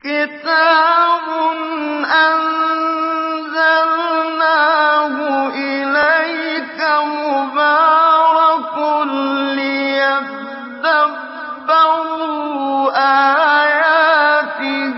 كتاب أنزلناه إليك مبارك ليدبروا آياته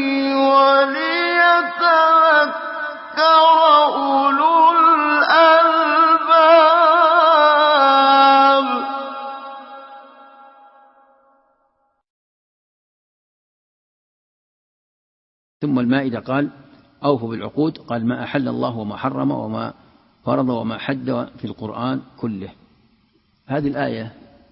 وليتذكر أولو الألباب. ثم المائدة قال أوفوا بالعقود، قال ما أحل الله وما حرم وما فرض وما حد في القرآن كله. هذه الآية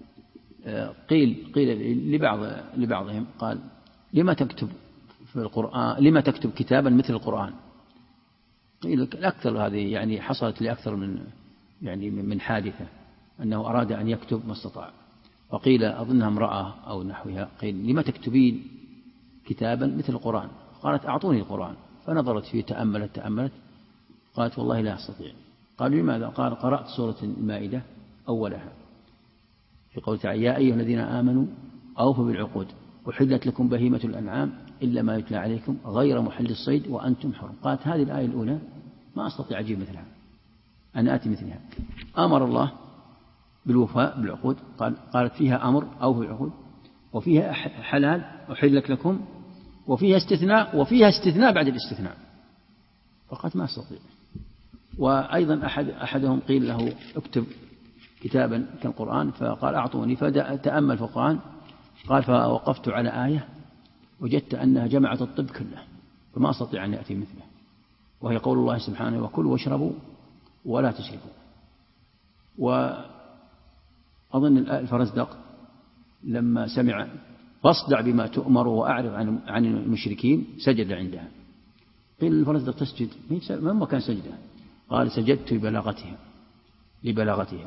قيل لبعضهم قال لما تكتب في القرآن، لما تكتب كتابا مثل القرآن؟ قيل الأكثر هذه يعني حصلت لأكثر من حادثة أنه أراد أن يكتب ما استطاع، وقيل أظنها امرأة أو نحوها قيل لما تكتبين كتابا مثل القرآن؟ قالت أعطوني القرآن، فنظرت فيه تأملت قالت والله لا أستطيع. قالوا لماذا؟ قال قرأت سورة المائدة أولها في قوله تعالى يا أيها الذين آمنوا أوفوا بالعقود أحلت لكم بهيمة الأنعام إلا ما يتلى عليكم غير محل الصيد وأنتم حرم. قالت هذه الآية الأولى ما أستطيع أجيب مثلها، أنا آتي مثلها. أمر الله بالوفاء بالعقود، قالت فيها أمر أوفوا بالعقود، وفيها حلال أحلت لكم، وفيها استثناء بعد الاستثناء، فقالت ما أستطيع. وأيضا أحدهم قيل له اكتب كتابا كالقرآن، فقال أعطوني، فتأمل في القرآن، قال فوقفت على آية وجدت أنها جمعت الطب كله فما أستطيع أن يأتي مثله، وهي قول الله سبحانه وكلوا واشربوا ولا تسرفوا. وأظن الفرزدق لما سمع فاصدع بما تؤمر وأعرض عن المشركين سجد عندها. قيل الفرزدق تسجد ما كان سجده؟ قال سجدت لبلاغتها.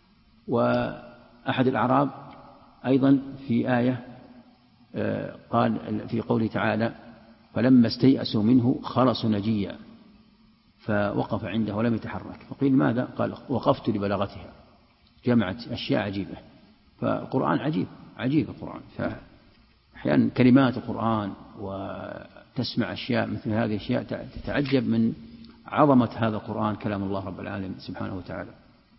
وأحد الأعراب أيضا في آية قال في قوله تعالى فلما استيأسوا منه خلصوا نجيا، فوقف عنده ولم يتحرك، فقيل ماذا؟ قال وقفت لبلاغتها. جمعت أشياء عجيبة، فالقرآن عجيب القرآن، فأحيانا كلمات القرآن وتسمع أشياء مثل هذه الأشياء تتعجب من عظمة هذا القرآن كلام الله رب العالمين سبحانه وتعالى.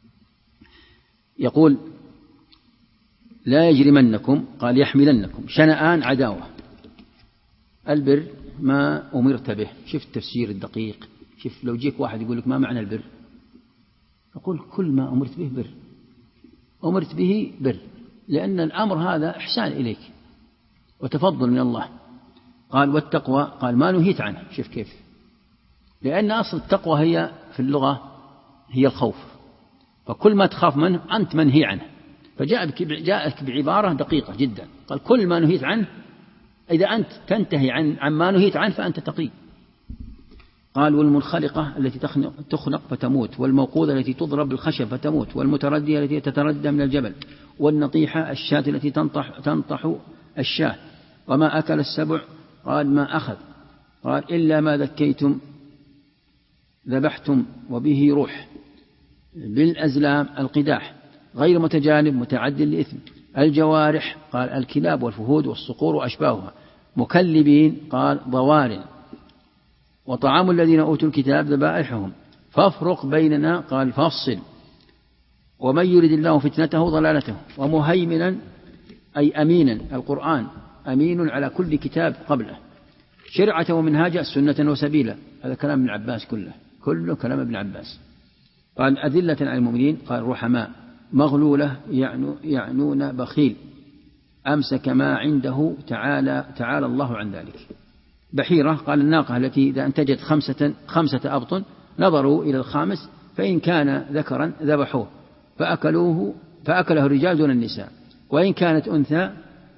يقول لا يجرمنكم، قال يحملنكم شنآن عداوة. البر ما أمرت به. شوف التفسير الدقيق. شوف لو جيك واحد يقول لك ما معنى البر، يقول كل ما أمرت به بر، أمرت به بر، لأن الأمر هذا إحسان إليك وتفضل من الله. قال والتقوى، قال ما نهيت عنه. شوف كيف، لأن أصل التقوى هي في اللغة هي الخوف، فكل ما تخاف منه أنت منهي عنه، فجاءك بعبارة دقيقة جدا، قال كل ما نهيت عنه، إذا أنت تنتهي عن ما نهيت عنه فأنت تقي. قال والمنخلقة التي تخنق فتموت، والموقوذة التي تضرب بالخشب فتموت، والمتردية التي تتردى من الجبل، والنطيحة الشاة التي تنطح الشاة، وما أكل السبع، قال ما أخذ، قال إلا ما ذكيتم ذبحتم وبه روح، بالأزلام القداح، غير متجانب متعد لإثم، الجوارح، قال الكلاب والفهود والصقور وأشباهها، مكلبين، قال ضوار، وطعام الذين أوتوا الكتاب ذبائحهم، فافرق بيننا، قال فافصل، ومن يرد الله فتنته ضلالته، ومهيمنا أي أمينا، القرآن أمين على كل كتاب قبله، شرعة ومنهاجا سنة وسبيلا. هذا كلام ابن عباس كله كلام ابن عباس. قال أذلة على المؤمنين، قال رحماء، مغلولة يعنون بخيل، أمسك ما عنده تعالى الله عن ذلك. بحيرة، قال الناقة التي إذا أنتجت خمسة أبطن نظروا إلى الخامس فإن كان ذكرا ذبحوه فأكله الرجال دون النساء، وإن كانت أنثى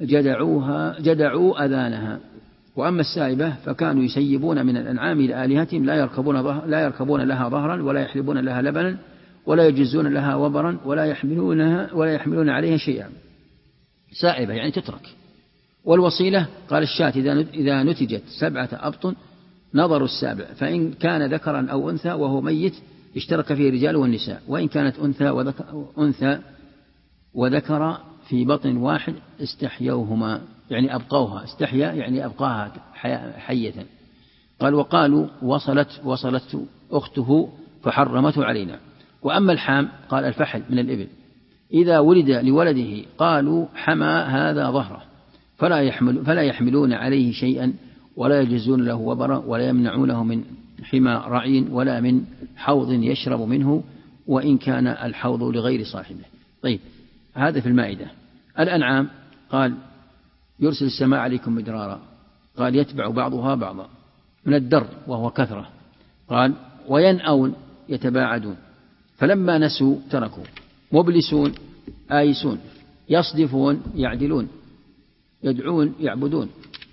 جدعوا أذانها. وأما السائبة فكانوا يسيبون من الأنعام إلى آلهتهم لا يركبون لها ظهرا ولا يحلبون لها لبنا ولا يجزون لها وبرا ولا يحملون عليها شيئا. سائبة يعني تترك. والوصيلة، قال الشاة إذا نتجت 7 أبطن نظر السابع، فإن كان ذكرا أو أنثى وهو ميت اشترك فيه الرجال والنساء، وإن كانت أنثى وذكر في بطن واحد استحيوهما يعني أبقوها، استحيا يعني أبقاها حية. قال وقالوا وصلت أخته فحرمته علينا. وأما الحام قال الفحل من الإبل إذا ولد لولده قالوا حمى هذا ظهره فلا يحملون عليه شيئا ولا يجزون له وبرا ولا يمنعونه من حمى رعي ولا من حوض يشرب منه وإن كان الحوض لغير صاحبه. طيب هذا في المائدة. الأنعام قال يرسل السماء عليكم مدرارا قال يتبع بعضها بعضا من الدر وهو كثرة. قال وينأون يتباعدون فلما نسوا تركوا مبلسون آيسون يصدفون يعدلون يدعون يعبدون.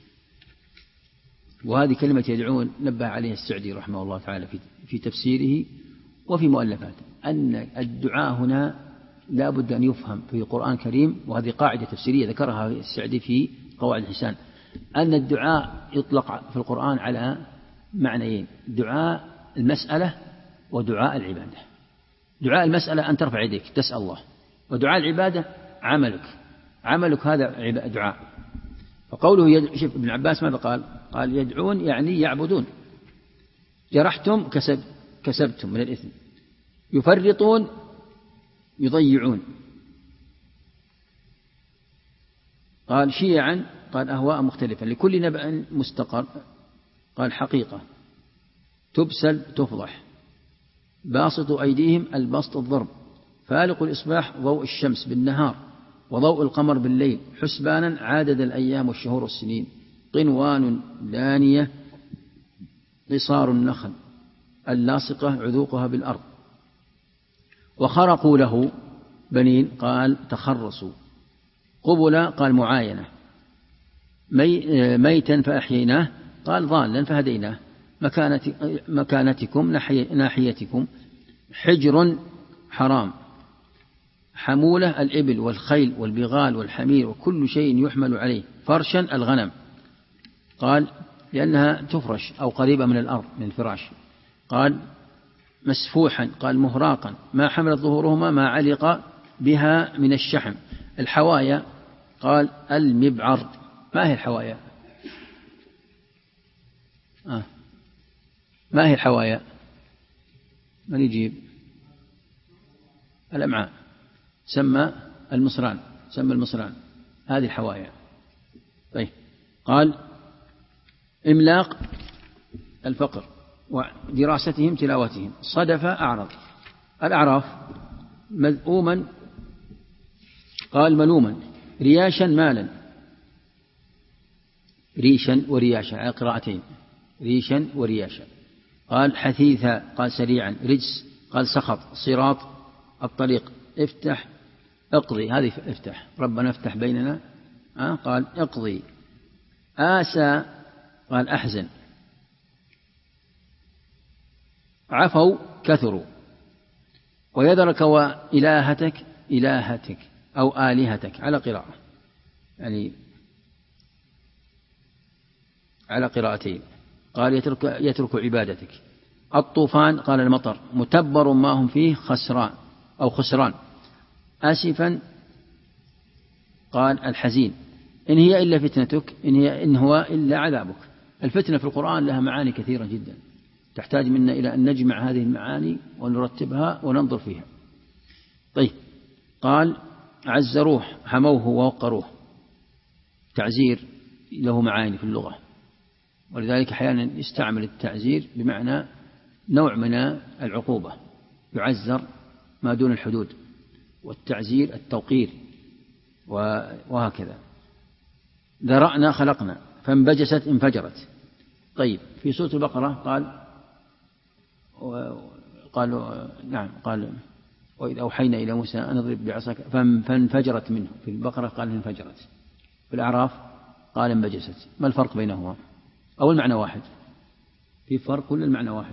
وهذه كلمة يدعون نبه عليها السعدي رحمه الله تعالى في تفسيره وفي مؤلفاته أن الدعاء هنا لا بد أن يفهم في القرآن الكريم، وهذه قاعدة تفسيرية ذكرها السعدي في قواعد الحسان، أن الدعاء يطلق في القرآن على معنيين: دعاء المسألة ودعاء العبادة. دعاء المسألة أن ترفع يديك تسأل الله، ودعاء العبادة عملك هذا دعاء. فقوله شوف ابن عباس ماذا قال يدعون يعني يعبدون. جرحتم كسبتم من الإثم، يفرطون يضيعون. قال شيعا قال أهواء مختلفة لكل نبأ مستقر. قال حقيقة تبسل تفضح باسط أيديهم البسط الضرب فالق الإصباح ضوء الشمس بالنهار وضوء القمر بالليل حسبانا عادد الأيام والشهور والسنين قنوان دانية قصار النخل اللاصقة عذوقها بالأرض. وخرقوا له بنين قال تخرصوا. قبل قال معاينة. ميتا فأحييناه قال ضالا فهديناه. مكانتكم ناحيتكم. حجر حرام. حمولة الإبل والخيل والبغال والحمير وكل شيء يحمل عليه. فرشا الغنم قال لأنها تفرش أو قريبة من الأرض من الفراش. قال مسفوحا قال مهراقا ما حملت ظهورهما ما علق بها من الشحم. الحوايا قال المبعر. ما هي الحوايا؟ ما هي الحوايا؟ من يجيب؟ الأمعاء. سمى المصران هذه الحوايا. طيب قال إملاق الفقر ودراستهم تلاوتهم. صدف أعرض. الأعراف مذءوما قال ملوما. رياشا مالا. ريشا ورياشا على قراءتين ريشا ورياشا. قال حثيثا قال سريعا. رجس قال سخط. صراط الطريق. افتح اقضي هذه افتح ربنا افتح بيننا قال اقضي. آسى قال أحزن. عفوا كثروا. ويذرك وإلهتك أو آلهتك على قراءة يعني على قراءتين. قال يترك عبادتك. الطوفان قال المطر. متبر ما هم فيه خسران. آسفا قال الحزين. إن هي إلا فتنتك إن هو إلا عذابك. الفتنة في القرآن لها معاني كثيرة جدا تحتاج منا إلى أن نجمع هذه المعاني ونرتبها وننظر فيها. طيب قال عزروه حموه ووقروه. تعزير له معاني في اللغة، ولذلك أحيانا يستعمل التعزير بمعنى نوع من العقوبة. يعزر ما دون الحدود، والتعزير التوقير وهكذا. ذرأنا خلقنا فانبجست انفجرت. طيب في سورة البقرة قال وإذ أوحينا إلى موسى أن اضرب بعصاك فانفجرت منه. في البقرة قال انفجرت. في الأعراف قال انبجست. ما الفرق بينهما؟ أو المعنى واحد؟ في فرق كل المعنى واحد.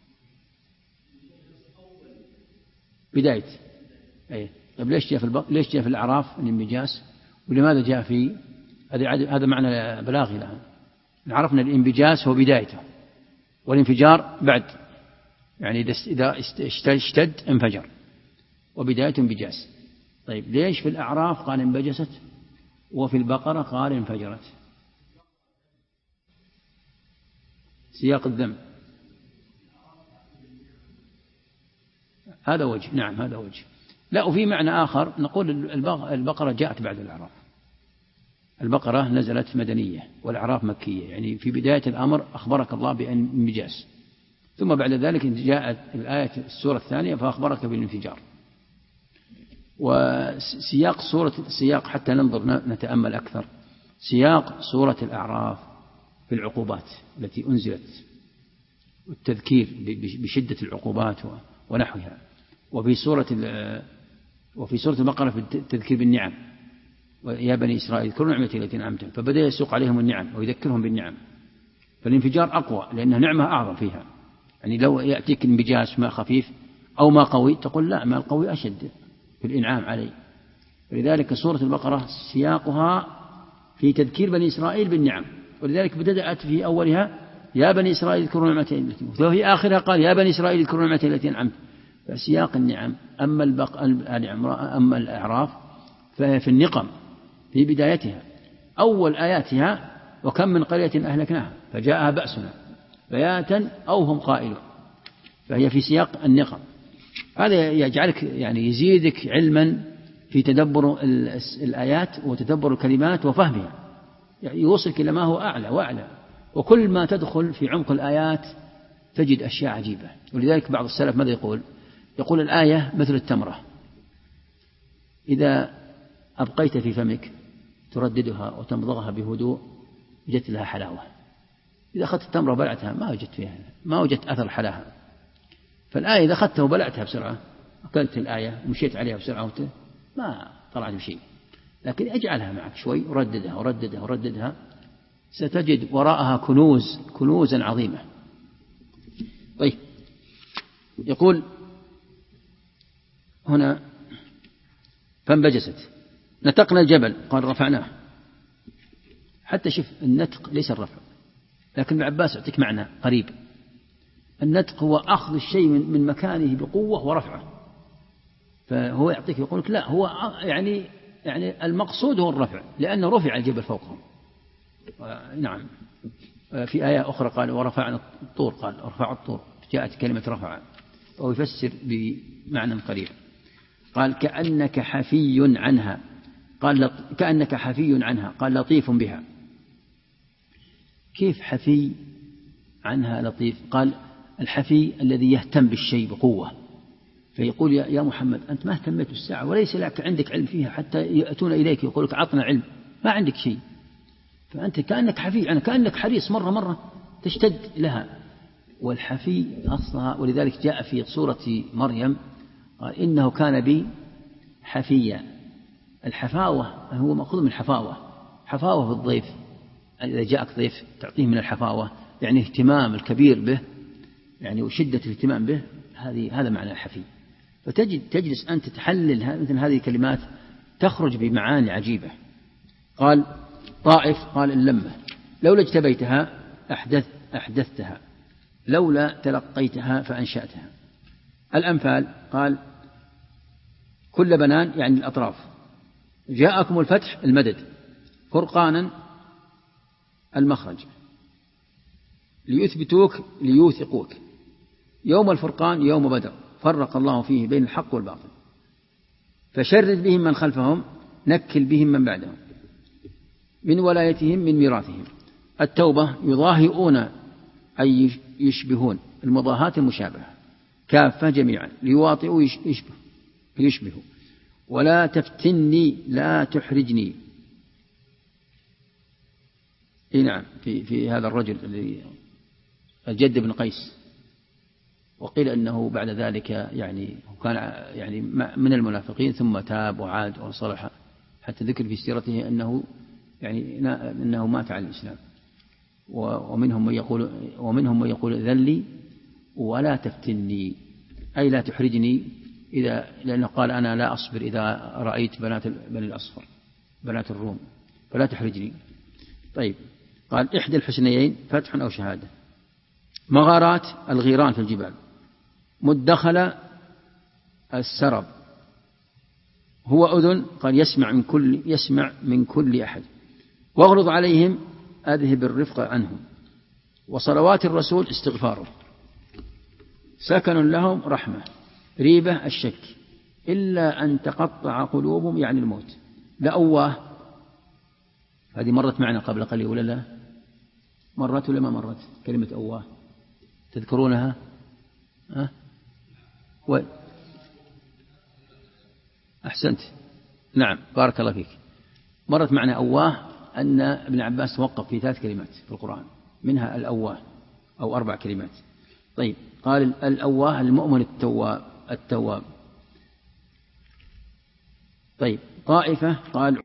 بداية أي. طيب ليش جاء في الأعراف الانبجاس ولماذا جاء في هذا معنى بلاغي لها. عرفنا الانبجاس هو بدايته والانفجار بعد، يعني إذا اشتد انفجر وبداية انبجاس. طيب ليش في الأعراف قال انبجست وفي البقرة قال انفجرت. سياق الذم هذا وجه، نعم هذا وجه. لا، وفي معنى آخر نقول البقرة جاءت بعد الأعراف. البقرة نزلت مدنية والأعراف مكية، يعني في بداية الأمر أخبرك الله بالانبجاس، ثم بعد ذلك جاءت الآية السورة الثانية فأخبرك بالانفجار. وسياق سياق حتى ننظر نتأمل أكثر، سياق سورة الأعراف في العقوبات التي أنزلت والتذكير بشدة العقوبات ونحوها، وفي سورة البقرة في التذكير بالنعم، ويا بني إسرائيل اذكروا نعمتي التي أنعمت، فبدأ يسوق عليهم النعم ويذكرهم بالنعم. فالانفجار أقوى لأنها نعمة أعظم فيها، يعني لو يأتيك انبجاس ماء خفيف أو ماء قوي تقول لا، ماء القوي أشد في الإنعام عليه. فلذلك سورة البقرة سياقها في تذكير بني إسرائيل بالنعم، ولذلك بدأت في أولها يا بني إسرائيل اذكروا نعمتي التي، وفي آخرها قال يا بني إسرائيل اذكروا نعمتي التي أنعمت. فسياق النعم. أما الأعراف فهي في النقم في بدايتها، أول آياتها وكم من قرية أهلكناها فجاءها بأسنا بياتا أو هم قائلون، فهي في سياق النقم. هذا يجعلك يعني يزيدك علما في تدبر الآيات وتدبر الكلمات وفهمها، يعني يوصلك إلى ما هو أعلى وأعلى. وكل ما تدخل في عمق الآيات تجد أشياء عجيبة. ولذلك بعض السلف ماذا يقول الآية مثل التمرة، إذا أبقيت في فمك ترددها وتمضغها بهدوء وجدت لها حلاوة. إذا أخذت التمرة وبلعتها ما وجدت أثر حلاها. فالآية إذا أخذتها وبلعتها بسرعة، أكلت الآية ومشيت عليها بسرعة ما طلعت بشيء، لكن اجعلها معك شوي ورددها ستجد وراءها كنوزا عظيمة. طيب، يقول هنا فانبجست نتقنا الجبل قال رفعناه. حتى شوف النتق ليس الرفع، لكن ابن عباس يعطيك معنى قريب. النتق هو أخذ الشيء من مكانه بقوة ورفعه، فهو يعطيك يقول لك لا، هو يعني المقصود هو الرفع، لأنه رفع الجبل فوقهم. نعم. في آية أخرى قال ورفعنا الطور، قال رفع الطور، جاءت كلمة رفع، وهو يفسر بمعنى قريب. قال كأنك حفي عنها، قال لطيف بها. كيف حفي عنها لطيف؟ قال الحفي الذي يهتم بالشيء بقوة، فيقول يا محمد أنت ما اهتميت بالساعة وليس لك عندك علم فيها، حتى يأتون إليك يقول لك عطنا علم، ما عندك شيء، فأنت كأنك حفي عنها، كأنك حريص مرة تشتد لها. والحفي أصلها، ولذلك جاء في سورة مريم قال إنه كان بي حفيا. الحفاوة هو مأخوذ من حفاوة في الضيف، إذا جاءك ضيف تعطيه من الحفاوة، يعني اهتمام الكبير به، يعني وشدة الاهتمام به، هذا معنى الحفي. فتجلس أنت تحلل مثل هذه الكلمات تخرج بمعاني عجيبة. قال طائف قال اللمة، لولا اجتبيتها أحدثتها، لولا تلقيتها فأنشأتها. الأمثال قال كل بنان يعني الأطراف، جاءكم الفتح المدد، فرقانا المخرج، ليوثقوك، يوم الفرقان يوم بدر، فرق الله فيه بين الحق والباطل، فشرد بهم من خلفهم، نكل بهم من بعدهم، من ولايتهم من ميراثهم. التوبة يضاهئون أي يشبهون، المضاهاة المشابهة، كافة جميعا، ليواطئوا يشبهوا، ولا تفتني لا تحرجني. نعم، في هذا الرجل الذي الجد بن قيس، وقيل أنه بعد ذلك يعني كان يعني من المنافقين ثم تاب وعاد وصلح، حتى ذكر في سيرته أنه مات على الإسلام. ومنهم من يقول ذلي ولا تفتني، أي لا تحرجني، لأنه قال أنا لا أصبر إذا رأيت بني الأصفر بنات الروم، فلا تحرجني. طيب، قال إحدى الحسنيين فتح أو شهادة. مغارات الغيران في الجبال، مدخل السرب، هو أذن، قال يسمع من كل أحد. واغلظ عليهم، أذهب الرفق عنهم. وصلوات الرسول استغفاره. سكن لهم رحمة. ريبة الشك، إلا أن تقطع قلوبهم يعني الموت. لأواه، هذه مرت معنا قبل قليل ولا لا؟ مرت ولا ما مرت كلمة أواه؟ تذكرونها؟ أحسنت، نعم، بارك الله فيك. مرت معنا أواه، أن ابن عباس توقف في 3 كلمات في القرآن، منها الأواه أو 4 كلمات. طيب، قال الأواه المؤمن التواب. طيب، طائفة قال